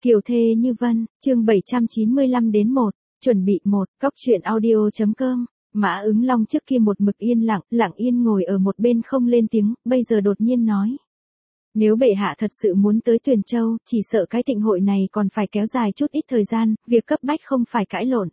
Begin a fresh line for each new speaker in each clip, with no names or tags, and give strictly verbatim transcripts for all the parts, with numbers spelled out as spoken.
Kiều thê như vân, chương bảy trăm chín mươi lăm đến một, chuẩn bị một, cóc truyện audio.com. Mã Ứng Long trước kia một mực yên lặng, lặng yên ngồi ở một bên không lên tiếng, bây giờ đột nhiên nói. Nếu bệ hạ thật sự muốn tới Tuyền Châu, chỉ sợ cái thịnh hội này còn phải kéo dài chút ít thời gian, việc cấp bách không phải cãi lộn.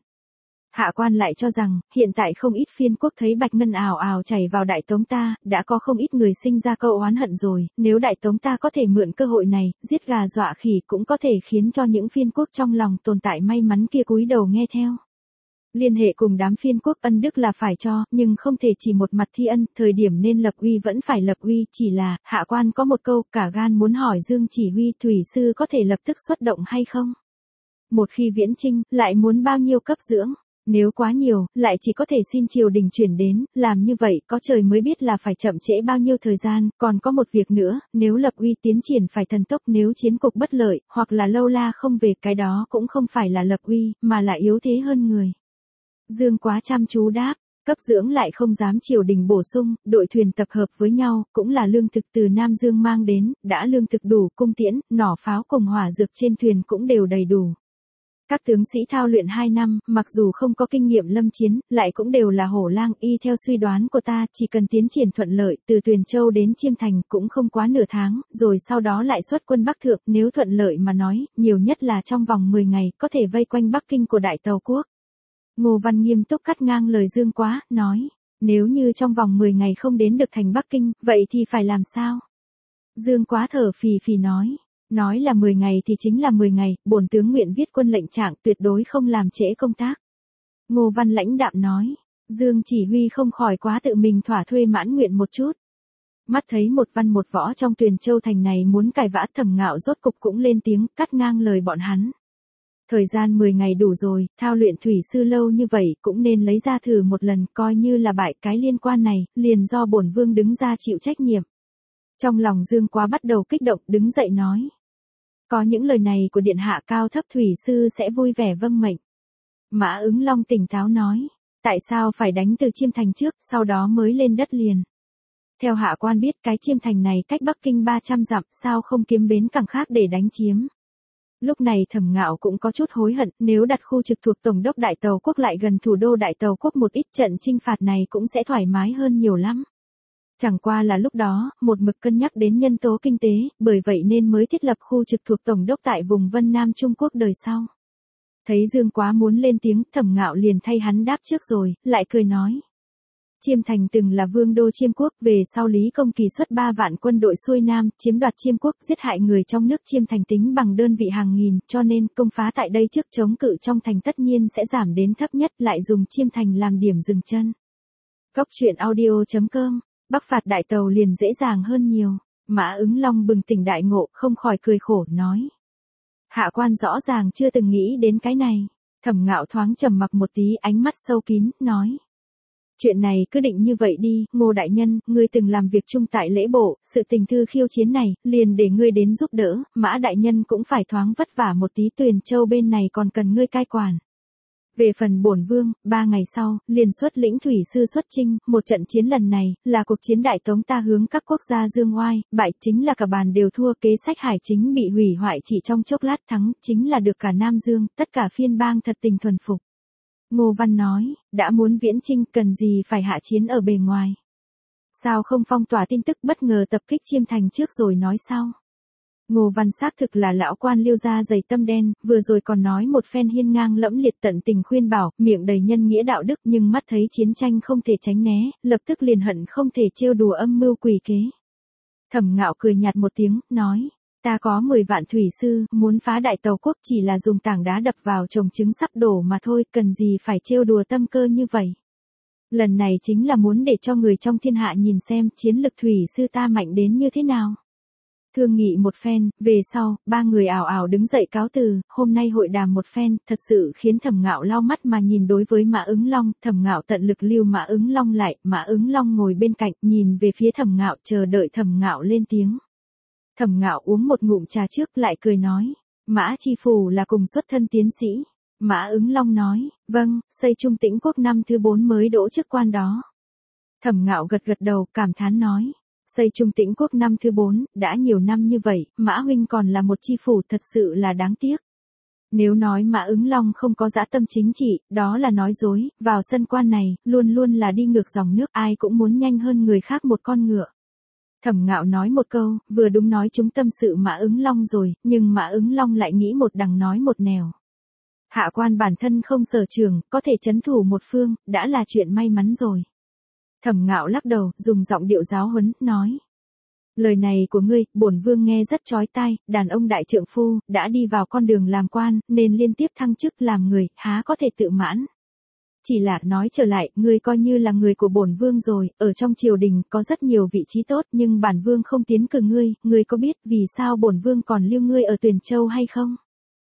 Hạ quan lại cho rằng, hiện tại không ít phiên quốc thấy bạch ngân ào ào chảy vào Đại Tống ta, đã có không ít người sinh ra câu oán hận rồi, nếu Đại Tống ta có thể mượn cơ hội này, giết gà dọa khỉ cũng có thể khiến cho những phiên quốc trong lòng tồn tại may mắn kia cúi đầu nghe theo. Liên hệ cùng đám phiên quốc ân đức là phải cho, nhưng không thể chỉ một mặt thi ân, thời điểm nên lập uy vẫn phải lập uy, chỉ là, hạ quan có một câu, cả gan muốn hỏi Dương chỉ huy thủy sư có thể lập tức xuất động hay không? Một khi viễn chinh, lại muốn bao nhiêu cấp dưỡng? Nếu quá nhiều, lại chỉ có thể xin triều đình chuyển đến, làm như vậy có trời mới biết là phải chậm trễ bao nhiêu thời gian, còn có một việc nữa, nếu lập uy tiến triển phải thần tốc, nếu chiến cục bất lợi, hoặc là lâu la không về, cái đó cũng không phải là lập uy, mà là yếu thế hơn người. Dương quá chăm chú đáp, cấp dưỡng lại không dám triều đình bổ sung, đội thuyền tập hợp với nhau, cũng là lương thực từ Nam Dương mang đến, đã lương thực đủ, cung tiễn, nỏ pháo cùng hỏa dược trên thuyền cũng đều đầy đủ. Các tướng sĩ thao luyện hai năm, mặc dù không có kinh nghiệm lâm chiến, lại cũng đều là hổ lang, y theo suy đoán của ta, chỉ cần tiến triển thuận lợi, từ Tuyền Châu đến Chiêm Thành cũng không quá nửa tháng, rồi sau đó lại xuất quân Bắc Thượng, nếu thuận lợi mà nói, nhiều nhất là trong vòng mười ngày, có thể vây quanh Bắc Kinh của Đại Tàu Quốc. Ngô Văn nghiêm túc cắt ngang lời Dương Quá, nói, nếu như trong vòng mười ngày không đến được thành Bắc Kinh, vậy thì phải làm sao? Dương Quá thở phì phì nói. Nói là mười ngày thì chính là mười ngày, bổn tướng nguyện viết quân lệnh trạng tuyệt đối không làm trễ công tác. Ngô Văn lãnh đạm nói, Dương chỉ huy không khỏi quá tự mình thỏa thuê mãn nguyện một chút. Mắt thấy một văn một võ trong Tuyền Châu thành này muốn cài vã, Thẩm Ngạo rốt cục cũng lên tiếng, cắt ngang lời bọn hắn. Thời gian mười ngày đủ rồi, thao luyện thủy sư lâu như vậy cũng nên lấy ra thử một lần, coi như là bại, cái liên quan này, liền do bổn vương đứng ra chịu trách nhiệm. Trong lòng Dương Quá bắt đầu kích động, đứng dậy nói. Có những lời này của điện hạ cao thấp thủy sư sẽ vui vẻ vâng mệnh. Mã Ứng Long tỉnh táo nói, tại sao phải đánh từ Chiêm Thành trước, sau đó mới lên đất liền. Theo hạ quan biết cái Chiêm Thành này cách Bắc Kinh ba trăm dặm, sao không kiếm bến cảng khác để đánh chiếm. Lúc này Thẩm Ngạo cũng có chút hối hận, nếu đặt khu trực thuộc Tổng đốc Đại Tàu Quốc lại gần thủ đô Đại Tàu Quốc một ít, trận chinh phạt này cũng sẽ thoải mái hơn nhiều lắm. Chẳng qua là lúc đó, một mực cân nhắc đến nhân tố kinh tế, bởi vậy nên mới thiết lập khu trực thuộc Tổng đốc tại vùng Vân Nam Trung Quốc đời sau. Thấy Dương Quá muốn lên tiếng, Thẩm Ngạo liền thay hắn đáp trước rồi, lại cười nói. Chiêm Thành từng là vương đô Chiêm Quốc, về sau Lý Công Kỳ xuất ba vạn quân đội xuôi Nam, chiếm đoạt Chiêm Quốc, giết hại người trong nước Chiêm Thành tính bằng đơn vị hàng nghìn, cho nên công phá tại đây trước chống cự trong thành tất nhiên sẽ giảm đến thấp nhất, lại dùng Chiêm Thành làm điểm dừng chân. Cóc truyện audio.com. Bắc phạt Đại Tàu liền dễ dàng hơn nhiều. Mã Ứng Long bừng tỉnh đại ngộ, không khỏi cười khổ, nói. Hạ quan rõ ràng chưa từng nghĩ đến cái này. Thẩm Ngạo thoáng trầm mặc một tí, ánh mắt sâu kín, nói. Chuyện này cứ định như vậy đi, Ngô đại nhân, ngươi từng làm việc chung tại lễ bộ, sự tình thư khiêu chiến này, liền để ngươi đến giúp đỡ, Mã đại nhân cũng phải thoáng vất vả một tí, Tuyền Châu bên này còn cần ngươi cai quản. Về phần bổn vương, ba ngày sau, liền xuất lĩnh thủy sư xuất chinh, một trận chiến lần này, là cuộc chiến Đại Tống ta hướng các quốc gia dương oai, bại chính là cả bàn đều thua, kế sách hải chính bị hủy hoại chỉ trong chốc lát, thắng chính là được cả Nam Dương, tất cả phiên bang thật tình thuần phục. Ngô Văn nói, đã muốn viễn chinh cần gì phải hạ chiến ở bề ngoài. Sao không phong tỏa tin tức bất ngờ tập kích Chiêm Thành trước rồi nói sau. Ngô Văn xác thực là lão quan Liêu gia dày tâm đen, vừa rồi còn nói một phen hiên ngang lẫm liệt tận tình khuyên bảo, miệng đầy nhân nghĩa đạo đức, nhưng mắt thấy chiến tranh không thể tránh né, lập tức liền hận không thể trêu đùa âm mưu quỷ kế. Thẩm Ngạo cười nhạt một tiếng, nói, ta có mười vạn thủy sư, muốn phá Đại Tàu Quốc chỉ là dùng tảng đá đập vào chồng trứng sắp đổ mà thôi, cần gì phải trêu đùa tâm cơ như vậy. Lần này chính là muốn để cho người trong thiên hạ nhìn xem chiến lực thủy sư ta mạnh đến như thế nào. Thương nghị một phen, về sau, ba người ảo ảo đứng dậy cáo từ, hôm nay hội đàm một phen, thật sự khiến Thẩm Ngạo lau mắt mà nhìn đối với Mã Ứng Long, Thẩm Ngạo tận lực lưu Mã Ứng Long lại, Mã Ứng Long ngồi bên cạnh, nhìn về phía Thẩm Ngạo, chờ đợi Thẩm Ngạo lên tiếng. Thẩm Ngạo uống một ngụm trà trước lại cười nói, Mã Chi Phủ là cùng xuất thân tiến sĩ. Mã Ứng Long nói, vâng, xây Trung Tĩnh Quốc năm thứ bốn mới đỗ chức quan đó. Thẩm Ngạo gật gật đầu, cảm thán nói. Xây Trung Tĩnh Quốc năm thứ bốn, đã nhiều năm như vậy, Mã huynh còn là một chi phủ thật sự là đáng tiếc. Nếu nói Mã Ứng Long không có dã tâm chính trị, đó là nói dối, vào sân quan này, luôn luôn là đi ngược dòng nước, ai cũng muốn nhanh hơn người khác một con ngựa. Thẩm Ngạo nói một câu, vừa đúng nói chúng tâm sự Mã Ứng Long rồi, nhưng Mã Ứng Long lại nghĩ một đằng nói một nẻo. Hạ quan bản thân không sở trường, có thể trấn thủ một phương, đã là chuyện may mắn rồi. Thẩm Ngạo lắc đầu, dùng giọng điệu giáo huấn, nói. Lời này của ngươi, bổn vương nghe rất chói tai, đàn ông đại trượng phu, đã đi vào con đường làm quan, nên liên tiếp thăng chức làm người, há có thể tự mãn. Chỉ là nói trở lại, ngươi coi như là người của bổn vương rồi, ở trong triều đình có rất nhiều vị trí tốt, nhưng bản vương không tiến cử ngươi, ngươi có biết vì sao bổn vương còn lưu ngươi ở Tuyền Châu hay không?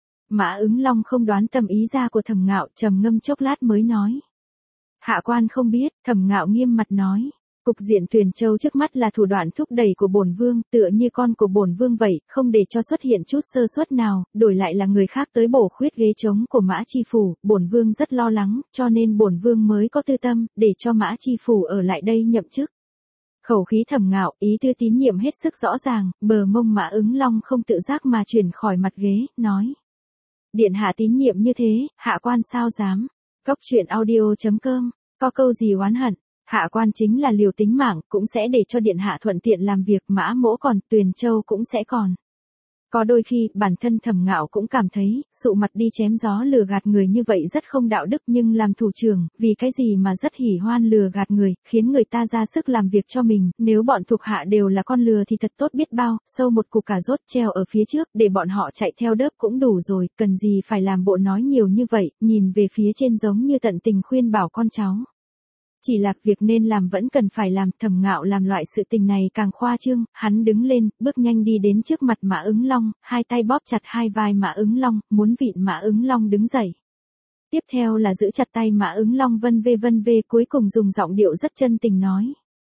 Mã Ứng Long không đoán tâm ý ra của Thẩm Ngạo, trầm ngâm chốc lát mới nói. Hạ quan không biết, Thẩm Ngạo nghiêm mặt nói. Cục diện Tuyền Châu trước mắt là thủ đoạn thúc đẩy của bổn vương, tựa như con của bổn vương vậy, không để cho xuất hiện chút sơ suất nào, đổi lại là người khác tới bổ khuyết ghế trống của Mã chi phủ, bổn vương rất lo lắng, cho nên bổn vương mới có tư tâm, để cho Mã chi phủ ở lại đây nhậm chức. Khẩu khí Thẩm Ngạo, ý tư tín nhiệm hết sức rõ ràng, bờ mông Mã Ứng Long không tự giác mà chuyển khỏi mặt ghế, nói. Điện hạ tín nhiệm như thế, hạ quan sao dám. Cốc truyện audio chấm com, có câu gì oán hận. Hạ quan chính là liều tính mạng, cũng sẽ để cho điện hạ thuận tiện làm việc, Mã mỗ còn, Tuyền Châu cũng sẽ còn. Có đôi khi, bản thân Thẩm Ngạo cũng cảm thấy, sụ mặt đi chém gió lừa gạt người như vậy rất không đạo đức, nhưng làm thủ trưởng, vì cái gì mà rất hỉ hoan lừa gạt người, khiến người ta ra sức làm việc cho mình, nếu bọn thuộc hạ đều là con lừa thì thật tốt biết bao, sâu một cục cà rốt treo ở phía trước, để bọn họ chạy theo đớp cũng đủ rồi, cần gì phải làm bộ nói nhiều như vậy, nhìn về phía trên giống như tận tình khuyên bảo con cháu. Chỉ là việc nên làm vẫn cần phải làm, Thẩm Ngạo làm loại sự tình này càng khoa trương, hắn đứng lên, bước nhanh đi đến trước mặt Mã Ứng Long, hai tay bóp chặt hai vai Mã Ứng Long, muốn vịn Mã Ứng Long đứng dậy. Tiếp theo là giữ chặt tay Mã Ứng Long vân vê vân vê, cuối cùng dùng giọng điệu rất chân tình nói.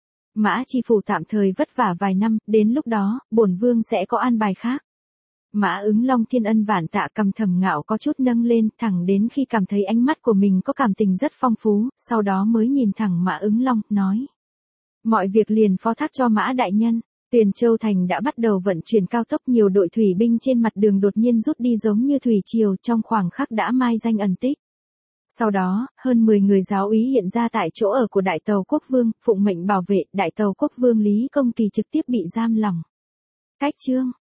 Mã chi phủ tạm thời vất vả vài năm, đến lúc đó, bổn vương sẽ có an bài khác. Mã Ứng Long thiên ân vạn tạ, cầm Thẩm Ngạo có chút nâng lên, thẳng đến khi cảm thấy ánh mắt của mình có cảm tình rất phong phú, sau đó mới nhìn thẳng Mã Ứng Long, nói. Mọi việc liền phó thác cho Mã đại nhân. Tuyền Châu thành đã bắt đầu vận chuyển cao tốc, nhiều đội thủy binh trên mặt đường đột nhiên rút đi giống như thủy triều, trong khoảng khắc đã mai danh ẩn tích. Sau đó, hơn mười người giáo úy hiện ra tại chỗ ở của Đại Tàu Quốc Vương, phụng mệnh bảo vệ, Đại Tàu Quốc Vương Lý Công Kỳ trực tiếp bị giam lỏng. Cách chương